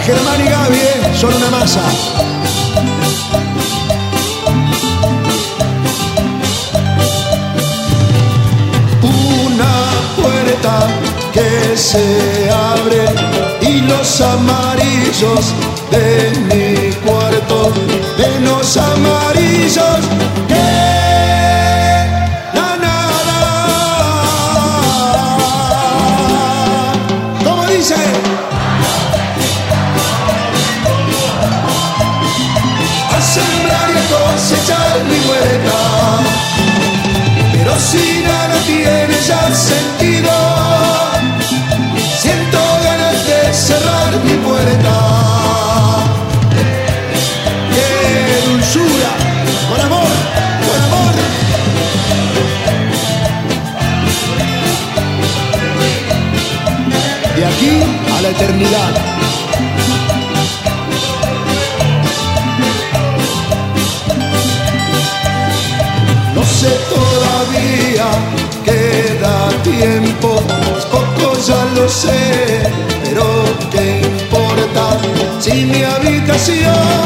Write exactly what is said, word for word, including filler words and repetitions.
Germán y Gaby, ¿eh? Son una masa. Una puerta que se abre y los amarillos de mi cuarto, de los amarillos que la nada. ¿Cómo dice? A sembrar y a cosechar mi huerta, pero si nada tiene ya sentido, siento ganas de cerrar mi puerta. ¡Qué dulzura! ¡Con amor! ¡Con amor! De aquí a la eternidad. No sé todavía, queda tiempo, poco ya lo sé, pero qué importa si mi habitación